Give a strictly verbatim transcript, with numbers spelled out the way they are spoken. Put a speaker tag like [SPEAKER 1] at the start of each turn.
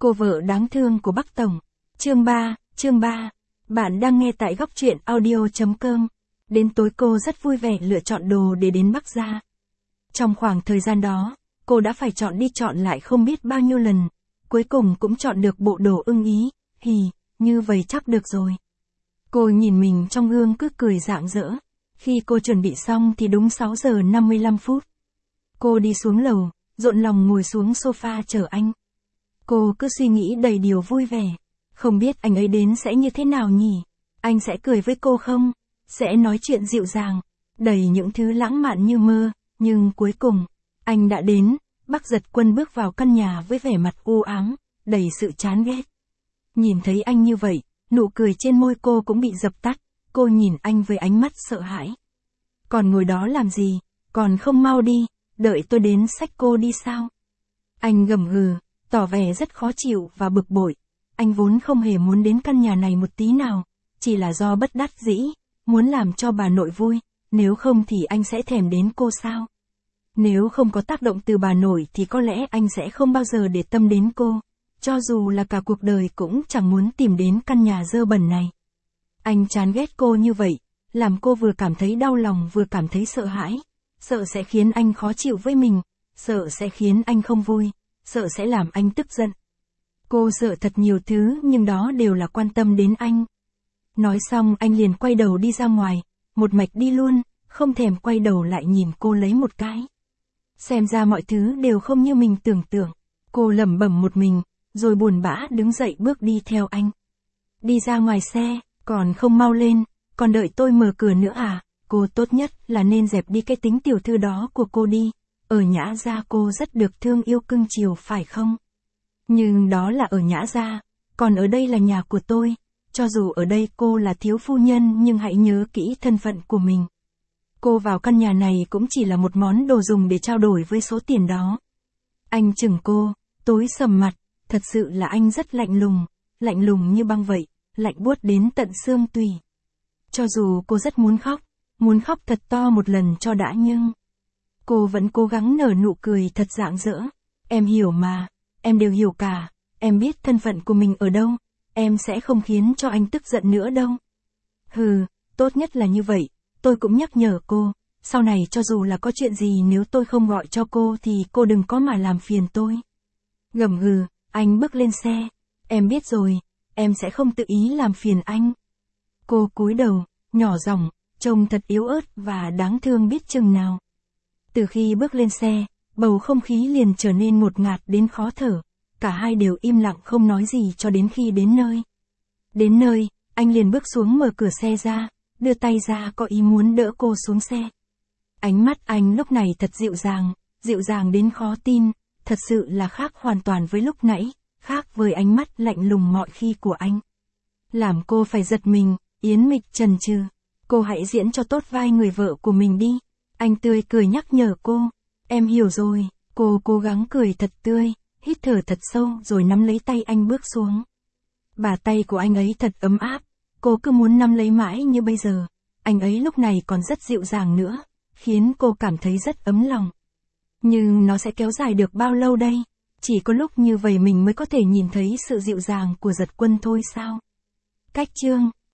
[SPEAKER 1] Cô vợ đáng thương của Bắc Tổng. Chương ba, chương ba. Bạn đang nghe tại góc truyện audio chấm com. Đến tối cô rất vui vẻ lựa chọn đồ để đến Bắc gia. Trong khoảng thời gian đó, cô đã phải chọn đi chọn lại không biết bao nhiêu lần. Cuối cùng cũng chọn được bộ đồ ưng ý. Hì, như vậy chắc được rồi. Cô nhìn mình trong gương cứ cười rạng rỡ. Khi cô chuẩn bị xong thì đúng sáu giờ năm mươi lăm phút. Cô đi xuống lầu, rộn lòng ngồi xuống sofa chờ anh. Cô cứ suy nghĩ đầy điều vui vẻ. Không biết anh ấy đến sẽ như thế nào nhỉ? Anh sẽ cười với cô không? Sẽ nói chuyện dịu dàng, đầy những thứ lãng mạn như mơ. Nhưng cuối cùng, anh đã đến. Bắc Giật Quân bước vào căn nhà với vẻ mặt u ám, đầy sự chán ghét. Nhìn thấy anh như vậy, nụ cười trên môi cô cũng bị dập tắt. Cô nhìn anh với ánh mắt sợ hãi. Còn ngồi đó làm gì? Còn không mau đi, đợi tôi đến xách cô đi sao? Anh gầm gừ, tỏ vẻ rất khó chịu và bực bội. Anh vốn không hề muốn đến căn nhà này một tí nào, chỉ là do bất đắc dĩ, muốn làm cho bà nội vui, nếu không thì anh sẽ thèm đến cô sao? Nếu không có tác động từ bà nội thì có lẽ anh sẽ không bao giờ để tâm đến cô, cho dù là cả cuộc đời cũng chẳng muốn tìm đến căn nhà dơ bẩn này. Anh chán ghét cô như vậy, làm cô vừa cảm thấy đau lòng vừa cảm thấy sợ hãi, sợ sẽ khiến anh khó chịu với mình, sợ sẽ khiến anh không vui, sợ sẽ làm anh tức giận. Cô sợ thật nhiều thứ nhưng đó đều là quan tâm đến anh. Nói xong anh liền quay đầu đi ra ngoài, một mạch đi luôn, không thèm quay đầu lại nhìn cô lấy một cái. Xem ra mọi thứ đều không như mình tưởng tượng. Cô lẩm bẩm một mình, rồi buồn bã đứng dậy bước đi theo anh. Đi ra ngoài xe, còn không mau lên, còn đợi tôi mở cửa nữa à? Cô tốt nhất là nên dẹp đi cái tính tiểu thư đó của cô đi. Ở Nhã gia cô rất được thương yêu cưng chiều phải không? Nhưng đó là ở Nhã gia, còn ở đây là nhà của tôi. Cho dù ở đây cô là thiếu phu nhân nhưng hãy nhớ kỹ thân phận của mình. Cô vào căn nhà này cũng chỉ là một món đồ dùng để trao đổi với số tiền đó. Anh chừng cô, tối sầm mặt, thật sự là anh rất lạnh lùng, lạnh lùng như băng vậy, lạnh buốt đến tận xương tủy. Cho dù cô rất muốn khóc, muốn khóc thật to một lần cho đã nhưng cô vẫn cố gắng nở nụ cười thật rạng rỡ. Em hiểu mà, em đều hiểu cả, em biết thân phận của mình ở đâu, em sẽ không khiến cho anh tức giận nữa đâu. Hừ, tốt nhất là như vậy, tôi cũng nhắc nhở cô, sau này cho dù là có chuyện gì nếu tôi không gọi cho cô thì cô đừng có mà làm phiền tôi. Gầm gừ, anh bước lên xe, em biết rồi, em sẽ không tự ý làm phiền anh. Cô cúi đầu, nhỏ giọng, trông thật yếu ớt và đáng thương biết chừng nào. Từ khi bước lên xe, bầu không khí liền trở nên ngột ngạt đến khó thở, cả hai đều im lặng không nói gì cho đến khi đến nơi. Đến nơi, anh liền bước xuống mở cửa xe ra, đưa tay ra có ý muốn đỡ cô xuống xe. Ánh mắt anh lúc này thật dịu dàng, dịu dàng đến khó tin, thật sự là khác hoàn toàn với lúc nãy, khác với ánh mắt lạnh lùng mọi khi của anh. Làm cô phải giật mình, Yến Mịch chần chừ, cô hãy diễn cho tốt vai người vợ của mình đi. Anh tươi cười nhắc nhở cô, em hiểu rồi, cô cố gắng cười thật tươi, hít thở thật sâu rồi nắm lấy tay anh bước xuống. Bà tay của anh ấy thật ấm áp, cô cứ muốn nắm lấy mãi như bây giờ, anh ấy lúc này còn rất dịu dàng nữa, khiến cô cảm thấy rất ấm lòng. Nhưng nó sẽ kéo dài được bao lâu đây? Chỉ có lúc như vậy mình mới có thể nhìn thấy sự dịu dàng của Giật Quân thôi sao? Cách chương